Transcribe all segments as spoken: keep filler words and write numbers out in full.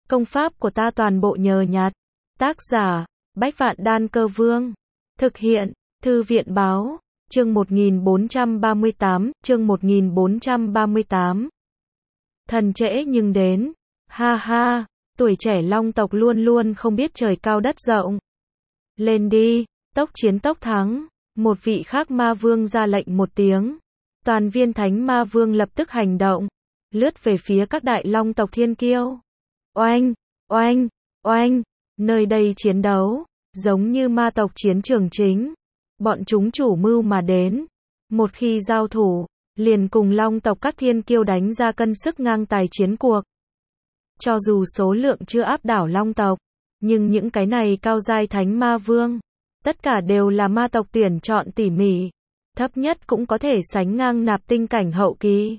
Công pháp của ta toàn bộ nhờ nhặt. Tác giả, Bách Vạn Đan Cơ Vương. Thực hiện, Thư viện báo, chương một nghìn bốn trăm ba mươi tám, chương một nghìn bốn trăm ba mươi tám. Thần trễ nhưng đến, ha ha, tuổi trẻ Long tộc luôn luôn không biết trời cao đất rộng. Lên đi, tốc chiến tốc thắng, một vị khác ma vương ra lệnh một tiếng. Toàn viên thánh ma vương lập tức hành động, lướt về phía các đại Long tộc thiên kiêu. Oanh, oanh, oanh, nơi đây chiến đấu, giống như ma tộc chiến trường chính. Bọn chúng chủ mưu mà đến, một khi giao thủ, liền cùng Long tộc các thiên kiêu đánh ra cân sức ngang tài chiến cuộc. Cho dù số lượng chưa áp đảo Long tộc, nhưng những cái này cao giai thánh ma vương, tất cả đều là ma tộc tuyển chọn tỉ mỉ, thấp nhất cũng có thể sánh ngang nạp tinh cảnh hậu kỳ.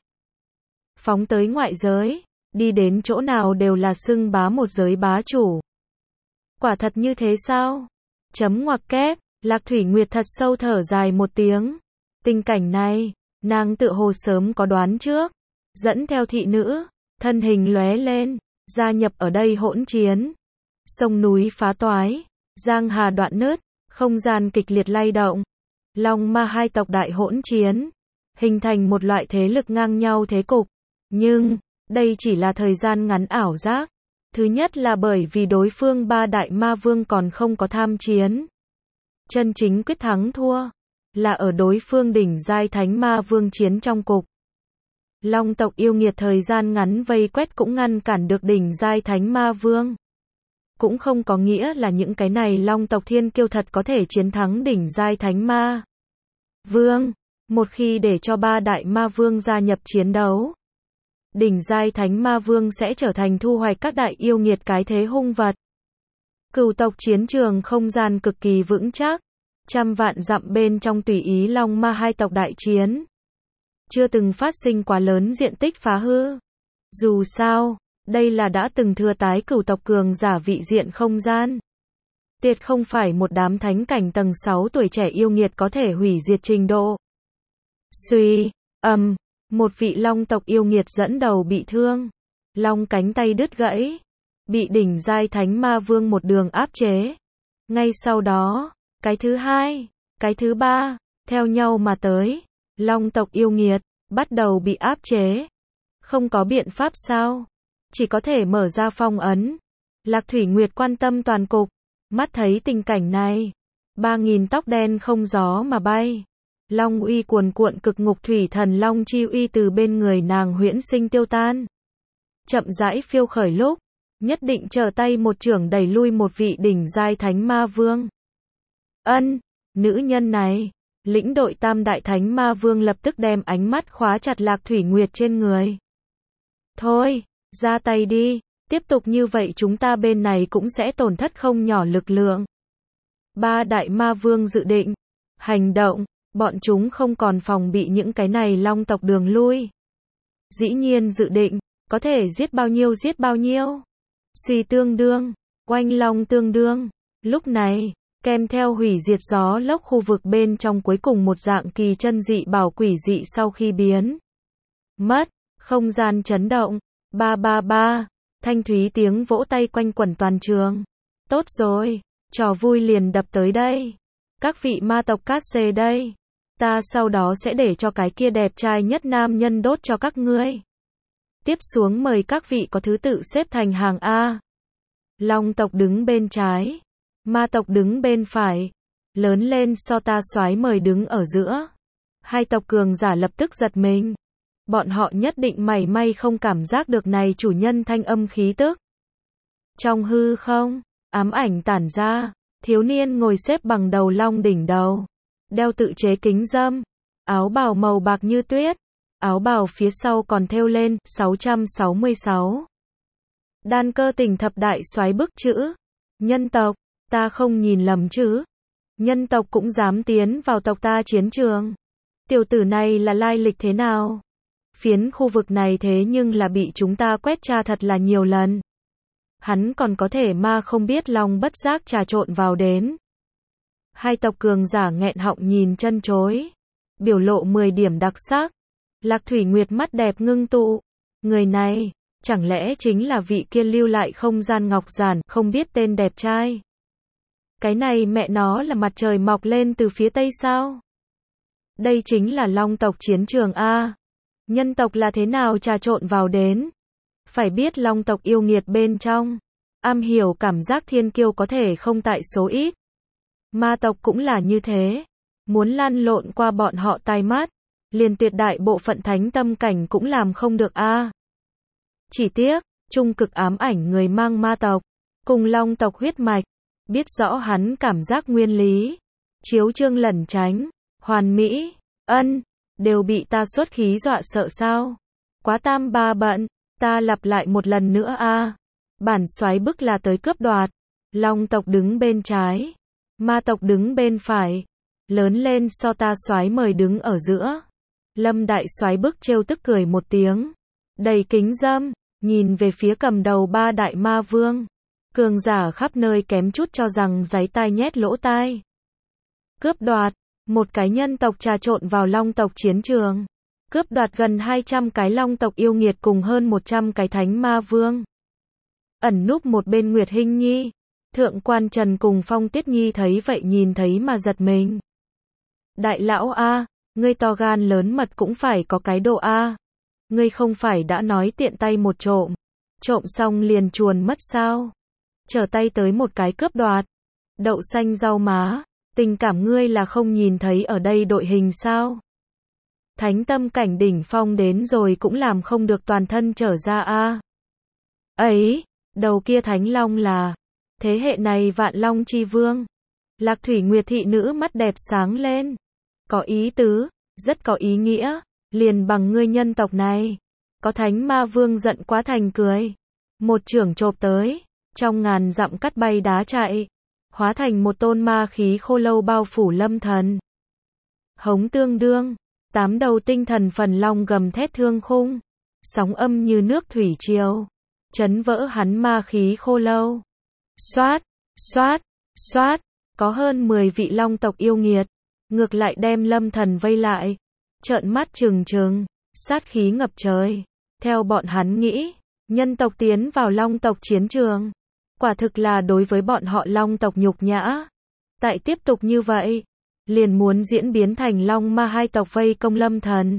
Phóng tới ngoại giới, đi đến chỗ nào đều là xưng bá một giới bá chủ. Quả thật như thế sao? Chấm ngoặc kép, Lạc Thủy Nguyệt thật sâu thở dài một tiếng. Tình cảnh này, nàng tự hồ sớm có đoán trước, dẫn theo thị nữ, thân hình lóe lên, gia nhập ở đây hỗn chiến. Sông núi phá toái, giang hà đoạn nứt, không gian kịch liệt lay động. Long ma hai tộc đại hỗn chiến, hình thành một loại thế lực ngang nhau thế cục. Nhưng, đây chỉ là thời gian ngắn ảo giác. Thứ nhất là bởi vì đối phương ba đại ma vương còn không có tham chiến. Chân chính quyết thắng thua, là ở đối phương đỉnh giai thánh ma vương chiến trong cục. Long tộc yêu nghiệt thời gian ngắn vây quét cũng ngăn cản được đỉnh giai thánh ma vương. Cũng không có nghĩa là những cái này Long tộc thiên kiêu thật có thể chiến thắng đỉnh giai thánh ma vương. Một khi để cho ba đại ma vương gia nhập chiến đấu, đỉnh giai thánh ma vương sẽ trở thành thu hoạch các đại yêu nghiệt cái thế hung vật. Cửu tộc chiến trường không gian cực kỳ vững chắc, trăm vạn dặm bên trong tùy ý Long ma hai tộc đại chiến. Chưa từng phát sinh quá lớn diện tích phá hư. Dù sao, đây là đã từng thừa tái cửu tộc cường giả vị diện không gian. Tuyệt không phải một đám thánh cảnh tầng sáu tuổi trẻ yêu nghiệt có thể hủy diệt trình độ. Suy, ầm, một vị Long tộc yêu nghiệt dẫn đầu bị thương. Long cánh tay đứt gãy, bị đỉnh giai thánh ma vương một đường áp chế. Ngay sau đó, cái thứ hai, cái thứ ba, theo nhau mà tới. Long tộc yêu nghiệt, bắt đầu bị áp chế. Không có biện pháp sao? Chỉ có thể mở ra phong ấn. Lạc Thủy Nguyệt quan tâm toàn cục, mắt thấy tình cảnh này. Ba nghìn tóc đen không gió mà bay. Long uy cuồn cuộn cực ngục thủy thần Long chi uy từ bên người nàng huyễn sinh tiêu tan. Chậm rãi phiêu khởi lúc, nhất định trở tay một chưởng đẩy lui một vị đỉnh giai thánh ma vương. Ân, nữ nhân này, lĩnh đội tam đại thánh ma vương lập tức đem ánh mắt khóa chặt Lạc Thủy Nguyệt trên người. Thôi, ra tay đi, tiếp tục như vậy chúng ta bên này cũng sẽ tổn thất không nhỏ lực lượng. Ba đại ma vương dự định, hành động, bọn chúng không còn phòng bị những cái này Long tộc đường lui. Dĩ nhiên dự định, có thể giết bao nhiêu giết bao nhiêu. Suy tương đương, oanh long tương đương. Lúc này, kèm theo hủy diệt gió lốc khu vực bên trong cuối cùng một dạng kỳ chân dị bảo quỷ dị sau khi biến mất, không gian chấn động. Ba ba ba, thanh thúy tiếng vỗ tay quanh quẩn toàn trường. Tốt rồi, trò vui liền đập tới đây. Các vị ma tộc cát xê đây. Ta sau đó sẽ để cho cái kia đẹp trai nhất nam nhân đốt cho các ngươi. Tiếp xuống mời các vị có thứ tự xếp thành hàng A. Long tộc đứng bên trái, ma tộc đứng bên phải. Lớn lên so ta soái mời đứng ở giữa. Hai tộc cường giả lập tức giật mình. Bọn họ nhất định mảy may không cảm giác được này chủ nhân thanh âm khí tức. Trong hư không, ám ảnh tản ra, thiếu niên ngồi xếp bằng đầu long đỉnh đầu, đeo tự chế kính râm, áo bào màu bạc như tuyết, áo bào phía sau còn thêu lên sáu trăm sáu mươi sáu. Đan cơ tỉnh thập đại soái bức chữ. Nhân tộc, ta không nhìn lầm chứ? Nhân tộc cũng dám tiến vào tộc ta chiến trường. Tiểu tử này là lai lịch thế nào? Phiến khu vực này thế nhưng là bị chúng ta quét tra thật là nhiều lần. Hắn còn có thể ma không biết lòng bất giác trà trộn vào đến. Hai tộc cường giả nghẹn họng nhìn chân chối. Biểu lộ mười điểm đặc sắc. Lạc Thủy Nguyệt mắt đẹp ngưng tụ. Người này, Chẳng lẽ chính là vị kia lưu lại không gian ngọc giản, không biết tên đẹp trai? Cái này mẹ nó là mặt trời mọc lên từ phía tây sao? Đây chính là long tộc chiến trường a. Nhân tộc là thế nào trà trộn vào đến? Phải biết long tộc yêu nghiệt bên trong, am hiểu cảm giác thiên kiêu có thể không tại số ít. Ma tộc cũng là như thế, muốn lăn lộn qua bọn họ tai mắt, liền tuyệt đại bộ phận thánh tâm cảnh cũng làm không được a. Chỉ tiếc, trung cực ám ảnh người mang ma tộc, cùng long tộc huyết mạch, biết rõ hắn cảm giác nguyên lý, chiếu chương lẩn tránh, hoàn mỹ, ân, đều bị ta xuất khí dọa sợ sao? Quá tam ba bận, ta lặp lại một lần nữa a. Bản soái bức là tới cướp đoạt, long tộc đứng bên trái, ma tộc đứng bên phải, lớn lên so ta soái mời đứng ở giữa. Lâm đại soái bức trêu tức cười một tiếng, đầy kính dâm, nhìn về phía cầm đầu ba đại ma vương. Cường giả khắp nơi kém chút cho rằng giấy tai nhét lỗ tai. Cướp đoạt, một cái nhân tộc trà trộn vào long tộc chiến trường. Cướp đoạt gần hai trăm cái long tộc yêu nghiệt cùng hơn một trăm cái thánh ma vương. Ẩn núp một bên Nguyệt Hinh Nhi, Thượng quan Trần cùng Phong Tiết Nhi thấy vậy nhìn thấy mà giật mình. Đại lão a, ngươi to gan lớn mật cũng phải có cái độ a. Ngươi không phải đã nói tiện tay một trộm, trộm xong liền chuồn mất sao? Trở tay tới một cái cướp đoạt. Đậu xanh rau má, tình cảm ngươi là không nhìn thấy ở đây đội hình sao? Thánh tâm cảnh đỉnh phong đến rồi cũng làm không được toàn thân trở ra a. Ấy, đầu kia thánh long là thế hệ này vạn long chi vương. Lạc Thủy Nguyệt thị nữ mắt đẹp sáng lên. Có ý tứ, rất có ý nghĩa, liền bằng ngươi nhân tộc này. Có thánh ma vương giận quá thành cười. Một chưởng chộp tới, trong ngàn dặm cắt bay đá chạy, hóa thành một tôn ma khí khô lâu bao phủ Lâm Thần. Hống tương đương, tám đầu tinh thần phần long gầm thét thương khung, sóng âm như nước thủy triều, chấn vỡ hắn ma khí khô lâu. Xoát, xoát, xoát, có hơn mười vị long tộc yêu nghiệt, ngược lại đem Lâm Thần vây lại, trợn mắt trừng trừng, sát khí ngập trời. Theo bọn hắn nghĩ, nhân tộc tiến vào long tộc chiến trường, quả thực là đối với bọn họ long tộc nhục nhã. Tại tiếp tục như vậy, liền muốn diễn biến thành long ma hai tộc vây công Lâm Thần.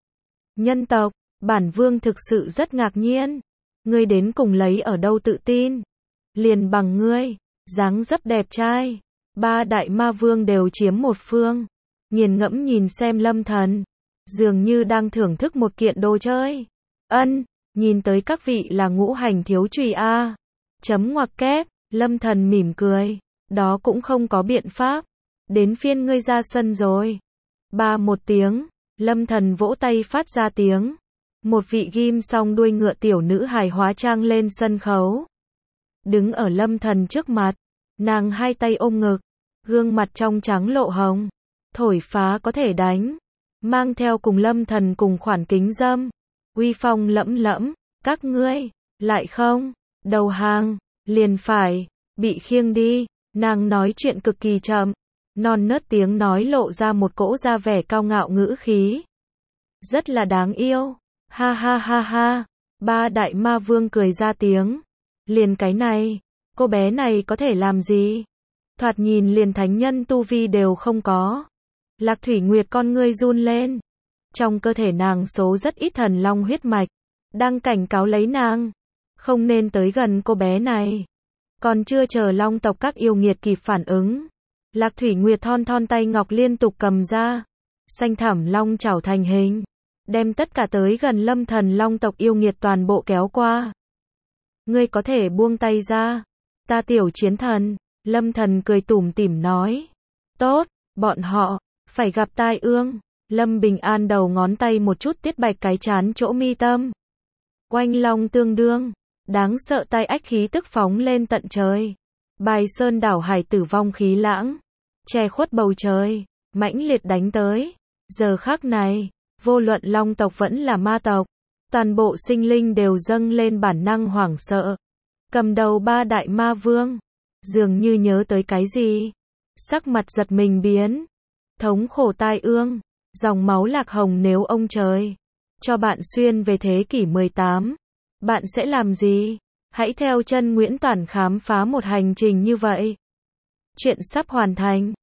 Nhân tộc, bản vương thực sự rất ngạc nhiên, ngươi đến cùng lấy ở đâu tự tin? Liền bằng ngươi, dáng dấp đẹp trai, ba đại ma vương đều chiếm một phương, nghiền ngẫm nhìn xem Lâm Thần, dường như đang thưởng thức một kiện đồ chơi. Ân, nhìn tới các vị là ngũ hành thiếu chùy a. Chấm ngoặc kép, Lâm Thần mỉm cười, đó cũng không có biện pháp. Đến phiên ngươi ra sân rồi. Ba một tiếng, Lâm Thần vỗ tay phát ra tiếng. Một vị ghim song đuôi ngựa tiểu nữ hài hóa trang lên sân khấu. Đứng ở Lâm Thần trước mặt, nàng hai tay ôm ngực, gương mặt trong trắng lộ hồng, thổi phá có thể đánh, mang theo cùng Lâm Thần cùng khoản kính dâm, uy phong lẫm lẫm, các ngươi, lại không, đầu hàng, liền phải, bị khiêng đi, nàng nói chuyện cực kỳ chậm, non nớt tiếng nói lộ ra một cỗ ra vẻ cao ngạo ngữ khí. Rất là đáng yêu, ha ha ha ha, ba đại ma vương cười ra tiếng, liền cái này, cô bé này có thể làm gì? Thoạt nhìn liền thánh nhân tu vi đều không có. Lạc Thủy Nguyệt con ngươi run lên. Trong cơ thể nàng số rất ít thần long huyết mạch, đang cảnh cáo lấy nàng, không nên tới gần cô bé này. Còn chưa chờ long tộc các yêu nghiệt kịp phản ứng, Lạc Thủy Nguyệt thon thon tay ngọc liên tục cầm ra, xanh thẳm long chảo thành hình, đem tất cả tới gần Lâm Thần long tộc yêu nghiệt toàn bộ kéo qua. Ngươi có thể buông tay ra, ta tiểu chiến thần. Lâm Thần cười tủm tỉm nói. Tốt, bọn họ phải gặp tai ương. Lâm Bình An đầu ngón tay một chút tiết bạch cái chán chỗ mi tâm. Oanh long tương đương, đáng sợ tai ách khí tức phóng lên tận trời. Bài sơn đảo hải tử vong khí lãng, che khuất bầu trời, mãnh liệt đánh tới. Giờ khắc này, vô luận long tộc vẫn là ma tộc, toàn bộ sinh linh đều dâng lên bản năng hoảng sợ. Cầm đầu ba đại ma vương, dường như nhớ tới cái gì, sắc mặt giật mình biến. Thống khổ tai ương, dòng máu lạc hồng nếu ông trời cho bạn xuyên về thế kỷ mười tám, Bạn sẽ làm gì? Hãy theo chân Nguyễn Toản khám phá một hành trình như vậy. Chuyện sắp hoàn thành.